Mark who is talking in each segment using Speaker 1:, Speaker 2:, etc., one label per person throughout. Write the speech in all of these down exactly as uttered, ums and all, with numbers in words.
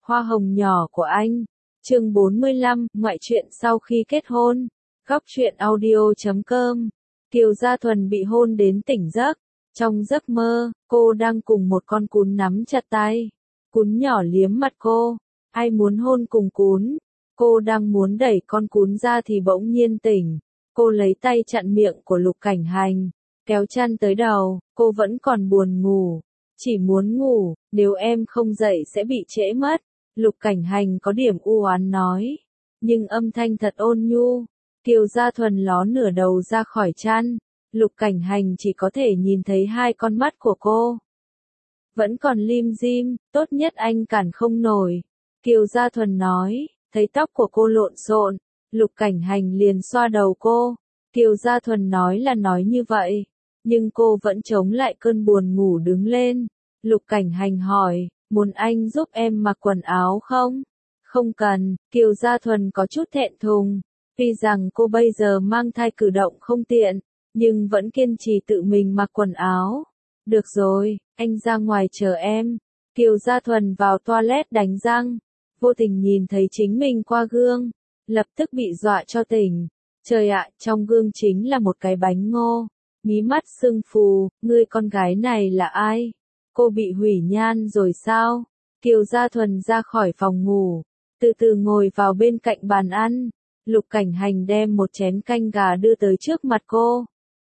Speaker 1: Hoa hồng nhỏ của anh. Chương bốn mươi lăm, ngoại truyện sau khi kết hôn. Góc truyện audio chấm com. Kiều Gia Thuần bị hôn đến tỉnh giấc. Trong giấc mơ, cô đang cùng một con cún nắm chặt tay. Cún nhỏ liếm mặt cô. Ai muốn hôn cùng cún? Cô đang muốn đẩy con cún ra thì bỗng nhiên tỉnh. Cô lấy tay chặn miệng của Lục Cảnh Hành, kéo chăn tới đầu. Cô vẫn còn buồn ngủ, chỉ muốn ngủ, nếu em không dậy sẽ bị trễ mất. Lục Cảnh Hành có điểm u oán nói, nhưng âm thanh thật ôn nhu. Kiều Gia Thuần ló nửa đầu ra khỏi chăn. Lục Cảnh Hành chỉ có thể nhìn thấy hai con mắt của cô. Vẫn còn lim dim, tốt nhất anh cản không nổi. Kiều Gia Thuần nói, thấy tóc của cô lộn xộn. Lục Cảnh Hành liền xoa đầu cô. Kiều Gia Thuần nói là nói như vậy, nhưng cô vẫn chống lại cơn buồn ngủ đứng lên. Lục Cảnh Hành hỏi, muốn anh giúp em mặc quần áo không? Không cần. Kiều Gia Thuần có chút thẹn thùng. Tuy rằng cô bây giờ mang thai cử động không tiện, nhưng vẫn kiên trì tự mình mặc quần áo. Được rồi, anh ra ngoài chờ em. Kiều Gia Thuần vào toilet đánh răng, vô tình nhìn thấy chính mình qua gương, lập tức bị dọa cho tỉnh. Trời ạ, trong gương chính là một cái bánh ngô, mí mắt sưng phù. Ngươi con gái này là ai? Cô bị hủy nhan rồi sao? Kiều Gia Thuần ra khỏi phòng ngủ, từ từ ngồi vào bên cạnh bàn ăn. Lục Cảnh Hành đem một chén canh gà đưa tới trước mặt cô.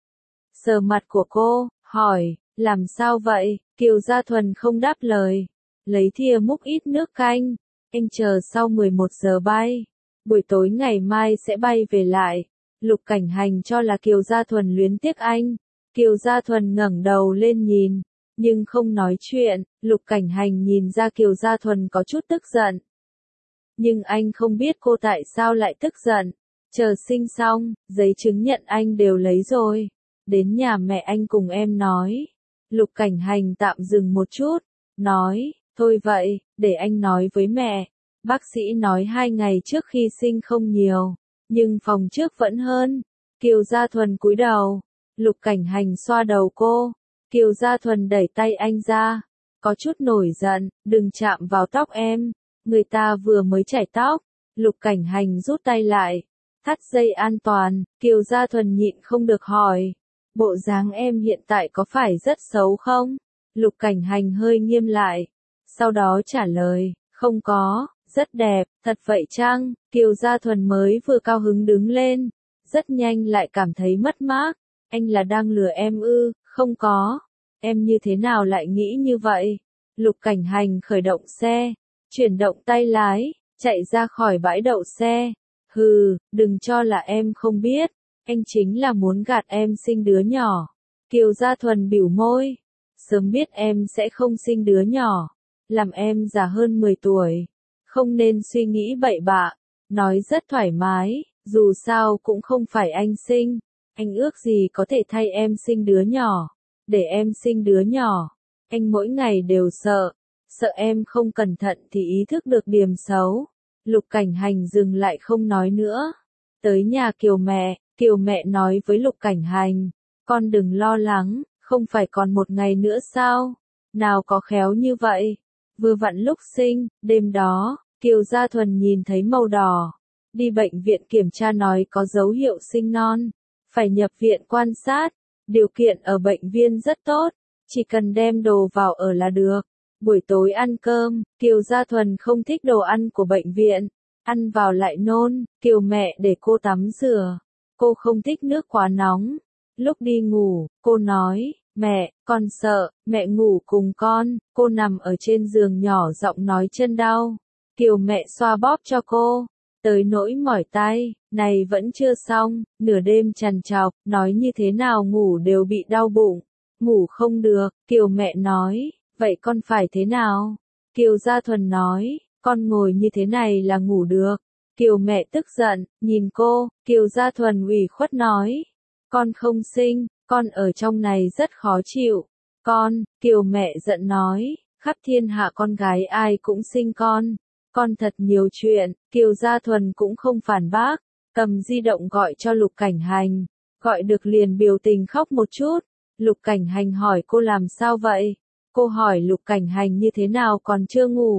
Speaker 1: Sờ mặt của cô, hỏi, làm sao vậy? Kiều Gia Thuần không đáp lời, lấy thìa múc ít nước canh. Anh chờ sau mười một giờ bay, buổi tối ngày mai sẽ bay về lại. Lục Cảnh Hành cho là Kiều Gia Thuần luyến tiếc anh. Kiều Gia Thuần ngẩng đầu lên nhìn, nhưng không nói chuyện. Lục Cảnh Hành nhìn ra Kiều Gia Thuần có chút tức giận, nhưng anh không biết cô tại sao lại tức giận. Chờ sinh xong, giấy chứng nhận anh đều lấy rồi. Đến nhà mẹ anh cùng em nói. Lục Cảnh Hành tạm dừng một chút, nói, thôi vậy, để anh nói với mẹ. Bác sĩ nói hai ngày trước khi sinh không nhiều, nhưng phòng trước vẫn hơn. Kiều Gia Thuần cúi đầu. Lục Cảnh Hành xoa đầu cô. Kiều Gia Thuần đẩy tay anh ra, có chút nổi giận, đừng chạm vào tóc em. Người ta vừa mới chải tóc. Lục Cảnh Hành rút tay lại, thắt dây an toàn. Kiều Gia Thuần nhịn không được hỏi, bộ dáng em hiện tại có phải rất xấu không? Lục Cảnh Hành hơi nghiêm lại, sau đó trả lời, không có, rất đẹp. Thật vậy chăng? Kiều Gia Thuần mới vừa cao hứng đứng lên, rất nhanh lại cảm thấy mất mát. Anh là đang lừa em ư? Không có. Em như thế nào lại nghĩ như vậy? Lục Cảnh Hành khởi động xe, chuyển động tay lái, chạy ra khỏi bãi đậu xe. Hừ, đừng cho là em không biết, anh chính là muốn gạt em sinh đứa nhỏ. Kiều Gia Thuần bĩu môi, sớm biết em sẽ không sinh đứa nhỏ, làm em già hơn mười tuổi, không nên suy nghĩ bậy bạ. Nói rất thoải mái, dù sao cũng không phải anh sinh, anh ước gì có thể thay em sinh đứa nhỏ. Để em sinh đứa nhỏ, anh mỗi ngày đều sợ, sợ em không cẩn thận thì ý thức được điểm xấu. Lục Cảnh Hành dừng lại không nói nữa. Tới nhà Kiều mẹ, Kiều mẹ nói với Lục Cảnh Hành, con đừng lo lắng, không phải còn một ngày nữa sao? Nào có khéo như vậy. Vừa vặn lúc sinh, đêm đó, Kiều Gia Thuần nhìn thấy màu đỏ. Đi bệnh viện kiểm tra nói có dấu hiệu sinh non, phải nhập viện quan sát. Điều kiện ở bệnh viện rất tốt, chỉ cần đem đồ vào ở là được. Buổi tối ăn cơm, Kiều Gia Thuần không thích đồ ăn của bệnh viện, ăn vào lại nôn. Kiều mẹ để cô tắm rửa, cô không thích nước quá nóng. Lúc đi ngủ, cô nói, mẹ, con sợ, mẹ ngủ cùng con. Cô nằm ở trên giường nhỏ giọng nói chân đau. Kiều mẹ xoa bóp cho cô, tới nỗi mỏi tay, này vẫn chưa xong, nửa đêm trằn trọc, nói như thế nào ngủ đều bị đau bụng, ngủ không được. Kiều mẹ nói, vậy con phải thế nào? Kiều Gia Thuần nói, con ngồi như thế này là ngủ được. Kiều mẹ tức giận, nhìn cô. Kiều Gia Thuần ủy khuất nói, con không sinh, con ở trong này rất khó chịu. Con, Kiều mẹ giận nói, khắp thiên hạ con gái ai cũng sinh con. Con thật nhiều chuyện. Kiều Gia Thuần cũng không phản bác, cầm di động gọi cho Lục Cảnh Hành, gọi được liền biểu tình khóc một chút. Lục Cảnh Hành hỏi cô làm sao vậy? Cô hỏi Lục Cảnh Hành như thế nào còn chưa ngủ.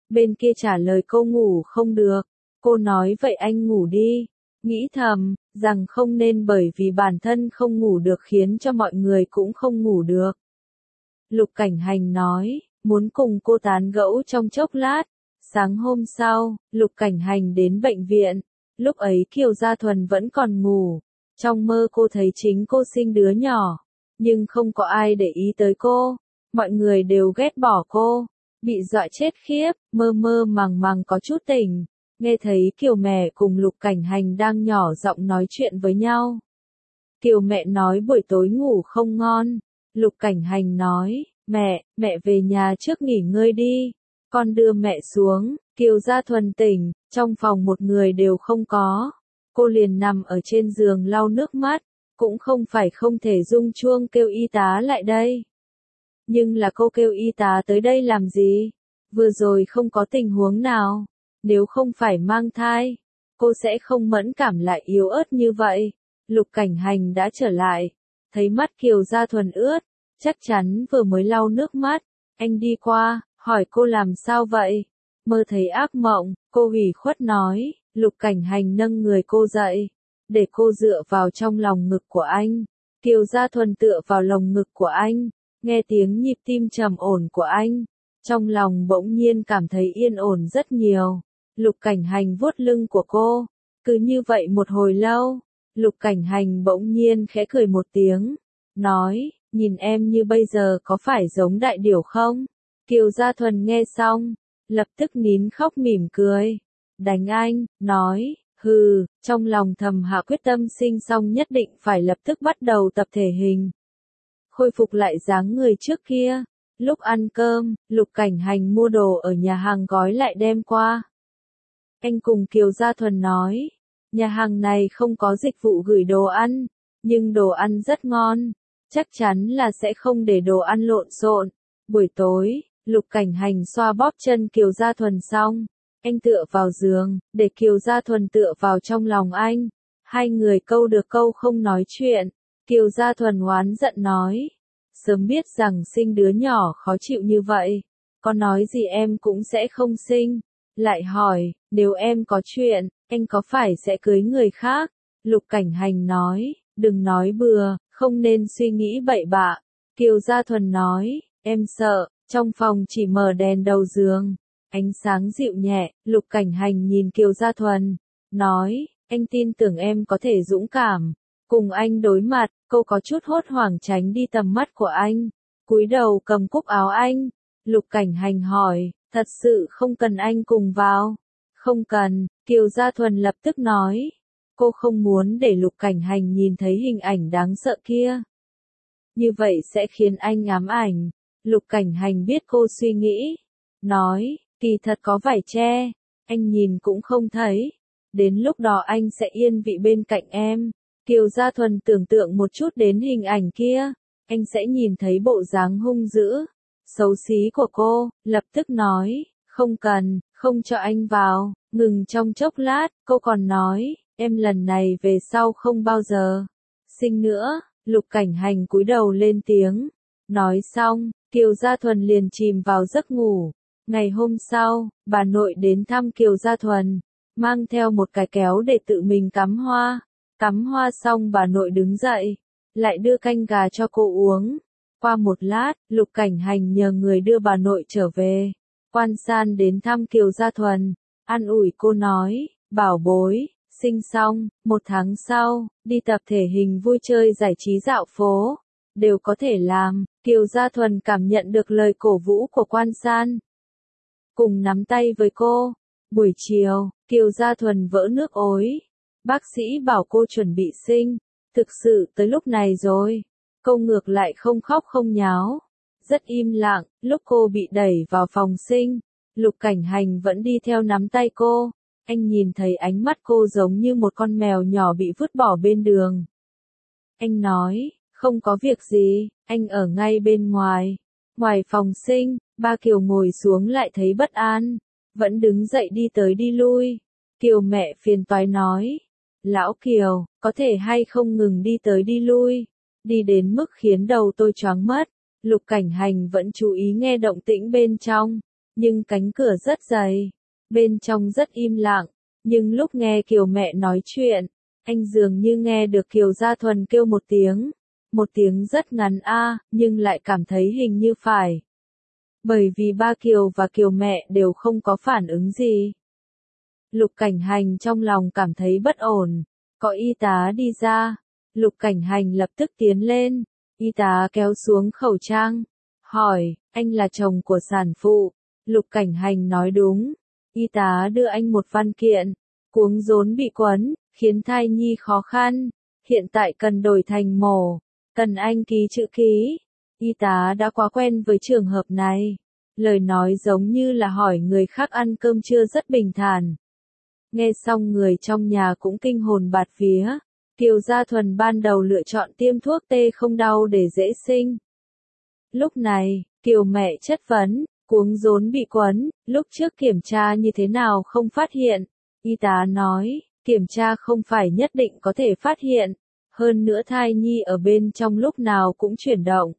Speaker 1: Bên kia trả lời cô ngủ không được. Cô nói vậy anh ngủ đi. Nghĩ thầm, rằng không nên bởi vì bản thân không ngủ được khiến cho mọi người cũng không ngủ được. Lục Cảnh Hành nói, muốn cùng cô tán gẫu trong chốc lát. Sáng hôm sau, Lục Cảnh Hành đến bệnh viện. Lúc ấy Kiều Gia Thuần vẫn còn ngủ. Trong mơ cô thấy chính cô sinh đứa nhỏ. Nhưng không có ai để ý tới cô. Mọi người đều ghét bỏ cô. Bị dọa chết khiếp, mơ mơ màng màng có chút tỉnh. Nghe thấy Kiều mẹ cùng Lục Cảnh Hành đang nhỏ giọng nói chuyện với nhau. Kiều mẹ nói buổi tối ngủ không ngon. Lục Cảnh Hành nói, mẹ, mẹ về nhà trước nghỉ ngơi đi. Con đưa mẹ xuống. Kiều Gia Thuần tỉnh, trong phòng một người đều không có. Cô liền nằm ở trên giường lau nước mắt. Cũng không phải không thể rung chuông kêu y tá lại đây. Nhưng là cô kêu y tá tới đây làm gì? Vừa rồi không có tình huống nào. Nếu không phải mang thai, cô sẽ không mẫn cảm lại yếu ớt như vậy. Lục Cảnh Hành đã trở lại. Thấy mắt Kiều Gia Thuần ướt. Chắc chắn vừa mới lau nước mắt. Anh đi qua, hỏi cô làm sao vậy? Mơ thấy ác mộng, cô ủy khuất nói. Lục Cảnh Hành nâng người cô dậy. Để cô dựa vào trong lòng ngực của anh. Kiều Gia Thuần tựa vào lồng ngực của anh. Nghe tiếng nhịp tim trầm ổn của anh. Trong lòng bỗng nhiên cảm thấy yên ổn rất nhiều. Lục Cảnh Hành vuốt lưng của cô. Cứ như vậy một hồi lâu. Lục Cảnh Hành bỗng nhiên khẽ cười một tiếng. Nói, nhìn em như bây giờ có phải giống đại điểu không? Kiều Gia Thuần nghe xong. Lập tức nín khóc mỉm cười. Đánh anh, nói, hừ, trong lòng thầm hạ quyết tâm sinh xong nhất định phải lập tức bắt đầu tập thể hình. Khôi phục lại dáng người trước kia. Lúc ăn cơm, Lục Cảnh Hành mua đồ ở nhà hàng gói lại đem qua. Anh cùng Kiều Gia Thuần nói, nhà hàng này không có dịch vụ gửi đồ ăn, nhưng đồ ăn rất ngon, chắc chắn là sẽ không để đồ ăn lộn xộn. Buổi tối, Lục Cảnh Hành xoa bóp chân Kiều Gia Thuần xong, anh tựa vào giường, để Kiều Gia Thuần tựa vào trong lòng anh. Hai người câu được câu không nói chuyện. Kiều Gia Thuần oán giận nói, sớm biết rằng sinh đứa nhỏ khó chịu như vậy, con nói gì em cũng sẽ không sinh. Lại hỏi, nếu em có chuyện, anh có phải sẽ cưới người khác? Lục Cảnh Hành nói, đừng nói bừa, không nên suy nghĩ bậy bạ. Kiều Gia Thuần nói, em sợ. Trong phòng chỉ mở đèn đầu giường, ánh sáng dịu nhẹ. Lục Cảnh Hành nhìn Kiều Gia Thuần, nói, anh tin tưởng em có thể dũng cảm. Cùng anh đối mặt, cô có chút hốt hoảng tránh đi tầm mắt của anh. Cúi đầu cầm cúc áo anh. Lục Cảnh Hành hỏi, thật sự không cần anh cùng vào? Không cần, Kiều Gia Thuần lập tức nói. Cô không muốn để Lục Cảnh Hành nhìn thấy hình ảnh đáng sợ kia. Như vậy sẽ khiến anh ám ảnh. Lục Cảnh Hành biết cô suy nghĩ. Nói, kỳ thật có vải che. Anh nhìn cũng không thấy. Đến lúc đó anh sẽ yên vị bên cạnh em. Kiều Gia Thuần tưởng tượng một chút đến hình ảnh kia. Anh sẽ nhìn thấy bộ dáng hung dữ, xấu xí của cô. Lập tức nói, không cần, không cho anh vào. Ngừng trong chốc lát, cô còn nói, em lần này về sau không bao giờ sinh nữa. Lục Cảnh Hành cúi đầu lên tiếng. Nói xong, Kiều Gia Thuần liền chìm vào giấc ngủ. Ngày hôm sau, bà nội đến thăm Kiều Gia Thuần, mang theo một cái kéo để tự mình cắm hoa. Cắm hoa xong bà nội đứng dậy, lại đưa canh gà cho cô uống. Qua một lát, Lục Cảnh Hành nhờ người đưa bà nội trở về. Quan San đến thăm Kiều Gia Thuần, an ủi cô nói, bảo bối, sinh xong, một tháng sau, đi tập thể hình vui chơi giải trí dạo phố, đều có thể làm. Kiều Gia Thuần cảm nhận được lời cổ vũ của Quan San, cùng nắm tay với cô. Buổi chiều, Kiều Gia Thuần vỡ nước ối. Bác sĩ bảo cô chuẩn bị sinh. Thực sự tới lúc này rồi. Cô ngược lại không khóc không nháo. Rất im lặng. Lúc cô bị đẩy vào phòng sinh, Lục Cảnh Hành vẫn đi theo nắm tay cô. Anh nhìn thấy ánh mắt cô giống như một con mèo nhỏ bị vứt bỏ bên đường. Anh nói, không có việc gì, anh ở ngay bên ngoài. Ngoài phòng sinh, ba Kiều ngồi xuống lại thấy bất an. Vẫn đứng dậy đi tới đi lui. Kiều mẹ phiền toái nói, lão Kiều, có thể hay không ngừng đi tới đi lui, đi đến mức khiến đầu tôi choáng mất. Lục Cảnh Hành vẫn chú ý nghe động tĩnh bên trong, nhưng cánh cửa rất dày, bên trong rất im lặng, nhưng lúc nghe Kiều mẹ nói chuyện, anh dường như nghe được Kiều Gia Thuần kêu một tiếng, một tiếng rất ngắn a, nhưng lại cảm thấy hình như phải. Bởi vì ba Kiều và Kiều mẹ đều không có phản ứng gì. Lục Cảnh Hành trong lòng cảm thấy bất ổn, có y tá đi ra, Lục Cảnh Hành lập tức tiến lên, y tá kéo xuống khẩu trang, hỏi, anh là chồng của sản phụ, Lục Cảnh Hành nói đúng, y tá đưa anh một văn kiện, cuống rốn bị quấn, khiến thai nhi khó khăn, hiện tại cần đổi thành mổ, cần anh ký chữ ký, y tá đã quá quen với trường hợp này, lời nói giống như là hỏi người khác ăn cơm trưa rất bình thản. Nghe xong người trong nhà cũng kinh hồn bạt vía, Kiều Gia Thuần ban đầu lựa chọn tiêm thuốc tê không đau để dễ sinh. Lúc này, Kiều mẹ chất vấn, cuống rốn bị quấn, lúc trước kiểm tra như thế nào không phát hiện, y tá nói, kiểm tra không phải nhất định có thể phát hiện, hơn nữa thai nhi ở bên trong lúc nào cũng chuyển động.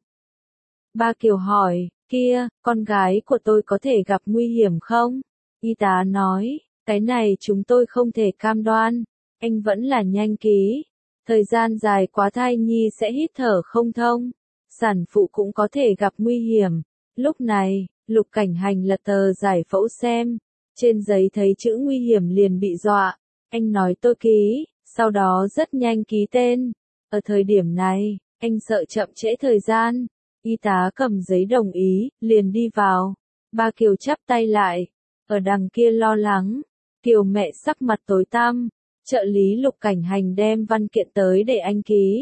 Speaker 1: Ba Kiều hỏi, kia, con gái của tôi có thể gặp nguy hiểm không? Y tá nói, cái này chúng tôi không thể cam đoan, anh vẫn là nhanh ký, thời gian dài quá thai nhi sẽ hít thở không thông, sản phụ cũng có thể gặp nguy hiểm. Lúc này, Lục Cảnh Hành lật tờ giải phẫu xem, trên giấy thấy chữ nguy hiểm liền bị dọa, anh nói tôi ký, sau đó rất nhanh ký tên. Ở thời điểm này, anh sợ chậm trễ thời gian, y tá cầm giấy đồng ý, liền đi vào. Ba Kiều chắp tay lại, ở đằng kia lo lắng, Kiều mẹ sắc mặt tối tăm, trợ lý Lục Cảnh Hành đem văn kiện tới để anh ký.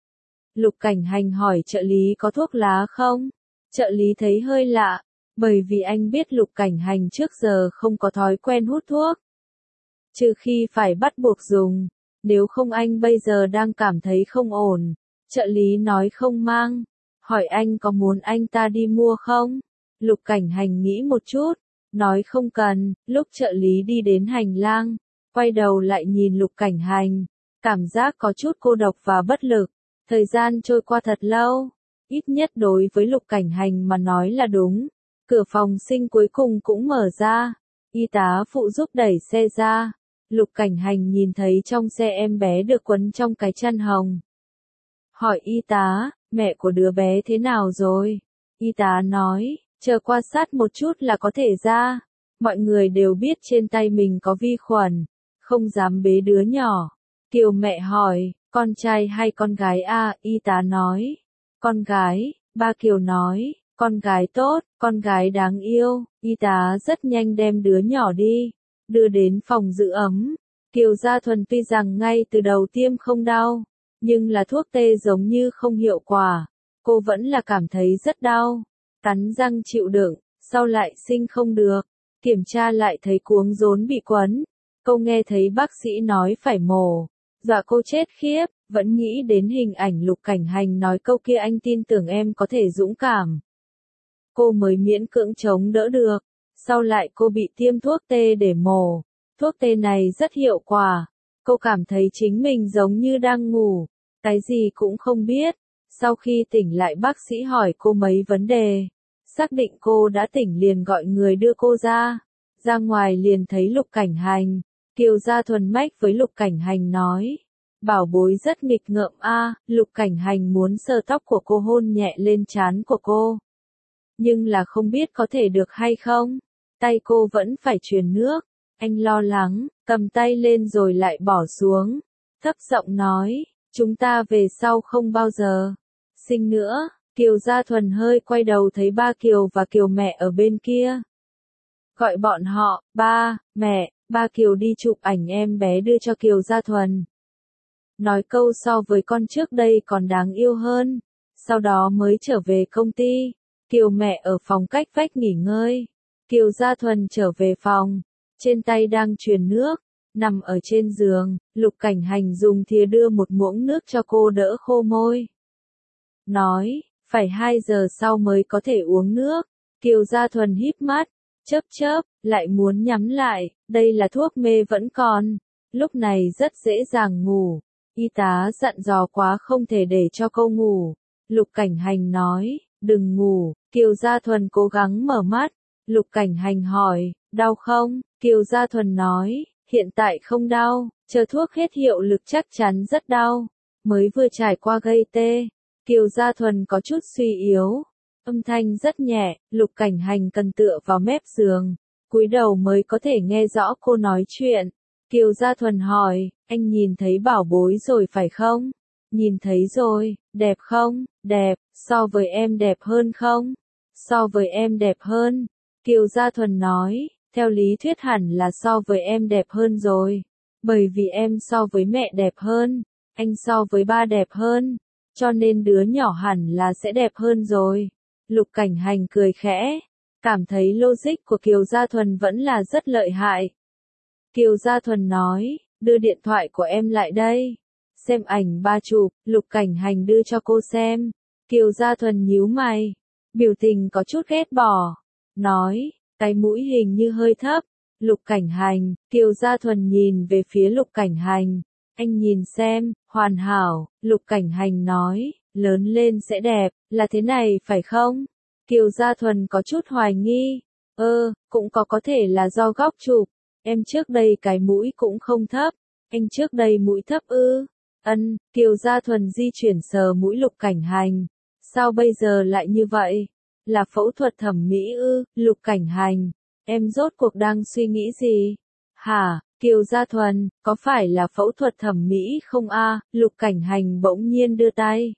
Speaker 1: Lục Cảnh Hành hỏi trợ lý có thuốc lá không? Trợ lý thấy hơi lạ, bởi vì anh biết Lục Cảnh Hành trước giờ không có thói quen hút thuốc. Trừ khi phải bắt buộc dùng, nếu không anh bây giờ đang cảm thấy không ổn. Trợ lý nói không mang, hỏi anh có muốn anh ta đi mua không? Lục Cảnh Hành nghĩ một chút, nói không cần, lúc trợ lý đi đến hành lang, quay đầu lại nhìn Lục Cảnh Hành, cảm giác có chút cô độc và bất lực. Thời gian trôi qua thật lâu, ít nhất đối với Lục Cảnh Hành mà nói là đúng. Cửa phòng sinh cuối cùng cũng mở ra, y tá phụ giúp đẩy xe ra. Lục Cảnh Hành nhìn thấy trong xe em bé được quấn trong cái chăn hồng. Hỏi y tá, mẹ của đứa bé thế nào rồi? Y tá nói, chờ quan sát một chút là có thể ra. Mọi người đều biết trên tay mình có vi khuẩn, không dám bế đứa nhỏ. Kiều mẹ hỏi, con trai hay con gái a? Y tá nói, con gái. Ba Kiều nói, con gái tốt, con gái đáng yêu. Y tá rất nhanh đem đứa nhỏ đi, đưa đến phòng giữ ấm. Kiều Gia Thuần tuy rằng ngay từ đầu tiêm không đau, nhưng là thuốc tê giống như không hiệu quả, cô vẫn là cảm thấy rất đau, cắn răng chịu đựng, sau lại sinh không được, kiểm tra lại thấy cuống rốn bị quấn. Cô nghe thấy bác sĩ nói phải mổ, dọa cô chết khiếp, vẫn nghĩ đến hình ảnh Lục Cảnh Hành nói câu kia anh tin tưởng em có thể dũng cảm. Cô mới miễn cưỡng chống đỡ được, sau lại cô bị tiêm thuốc tê để mổ, thuốc tê này rất hiệu quả, cô cảm thấy chính mình giống như đang ngủ, cái gì cũng không biết. Sau khi tỉnh lại bác sĩ hỏi cô mấy vấn đề, xác định cô đã tỉnh liền gọi người đưa cô ra, ra ngoài liền thấy Lục Cảnh Hành. Kiều Gia Thuần mách với Lục Cảnh Hành nói, bảo bối rất nghịch ngợm a. Lục Cảnh Hành muốn sờ tóc của cô hôn nhẹ lên trán của cô, nhưng là không biết có thể được hay không, tay cô vẫn phải truyền nước, anh lo lắng, cầm tay lên rồi lại bỏ xuống, thấp giọng nói, chúng ta về sau không bao giờ sinh nữa. Kiều Gia Thuần hơi quay đầu thấy ba Kiều và Kiều mẹ ở bên kia, gọi bọn họ, ba, mẹ. Ba Kiều đi chụp ảnh em bé đưa cho Kiều Gia Thuần, nói câu so với con trước đây còn đáng yêu hơn, sau đó mới trở về công ty. Kiều mẹ ở phòng cách vách nghỉ ngơi, Kiều Gia Thuần trở về phòng, trên tay đang truyền nước, nằm ở trên giường. Lục Cảnh Hành dùng thìa đưa một muỗng nước cho cô đỡ khô môi, nói, phải hai giờ sau mới có thể uống nước. Kiều Gia Thuần híp mắt, chớp chớp, lại muốn nhắm lại, đây là thuốc mê vẫn còn, lúc này rất dễ dàng ngủ, y tá dặn dò quá không thể để cho cô ngủ. Lục Cảnh Hành nói, đừng ngủ. Kiều Gia Thuần cố gắng mở mắt, Lục Cảnh Hành hỏi, đau không? Kiều Gia Thuần nói, hiện tại không đau, chờ thuốc hết hiệu lực chắc chắn rất đau. Mới vừa trải qua gây tê. Kiều Gia Thuần có chút suy yếu. Âm thanh rất nhẹ, Lục Cảnh Hành cần tựa vào mép giường. Cúi đầu mới có thể nghe rõ cô nói chuyện. Kiều Gia Thuần hỏi, anh nhìn thấy bảo bối rồi phải không? Nhìn thấy rồi, đẹp không? Đẹp, so với em đẹp hơn không? So với em đẹp hơn. Kiều Gia Thuần nói, theo lý thuyết hẳn là so với em đẹp hơn rồi. Bởi vì em so với mẹ đẹp hơn, anh so với ba đẹp hơn, cho nên đứa nhỏ hẳn là sẽ đẹp hơn rồi. Lục Cảnh Hành cười khẽ, cảm thấy logic của Kiều Gia Thuần vẫn là rất lợi hại. Kiều Gia Thuần nói, đưa điện thoại của em lại đây. Xem ảnh ba chụp, Lục Cảnh Hành đưa cho cô xem. Kiều Gia Thuần nhíu mày, biểu tình có chút ghét bỏ, nói, cái mũi hình như hơi thấp. Lục Cảnh Hành, Kiều Gia Thuần nhìn về phía Lục Cảnh Hành. Anh nhìn xem, hoàn hảo, Lục Cảnh Hành nói, lớn lên sẽ đẹp, là thế này phải không? Kiều Gia Thuần có chút hoài nghi, ơ, cũng có có thể là do góc chụp, em trước đây cái mũi cũng không thấp, anh trước đây mũi thấp ư? Ân, Kiều Gia Thuần di chuyển sờ mũi Lục Cảnh Hành, sao bây giờ lại như vậy? Là phẫu thuật thẩm mỹ ư? Lục Cảnh Hành, em rốt cuộc đang suy nghĩ gì? Hả? Kiều Gia Thuần, có phải là phẫu thuật thẩm mỹ không a? Lục Cảnh Hành bỗng nhiên đưa tay,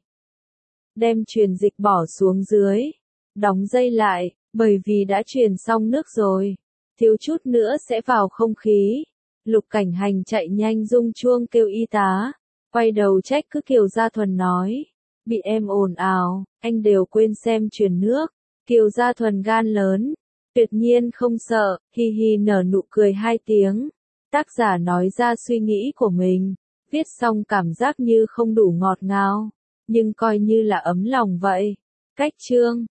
Speaker 1: đem truyền dịch bỏ xuống dưới, đóng dây lại, bởi vì đã truyền xong nước rồi, thiếu chút nữa sẽ vào không khí. Lục Cảnh Hành chạy nhanh rung chuông kêu y tá, quay đầu trách cứ Kiều Gia Thuần nói, bị em ồn ào, anh đều quên xem truyền nước. Kiều Gia Thuần gan lớn, tuyệt nhiên không sợ, hi hi nở nụ cười hai tiếng. Tác giả nói ra suy nghĩ của mình, viết xong cảm giác như không đủ ngọt ngào, nhưng coi như là ấm lòng vậy. Cách chương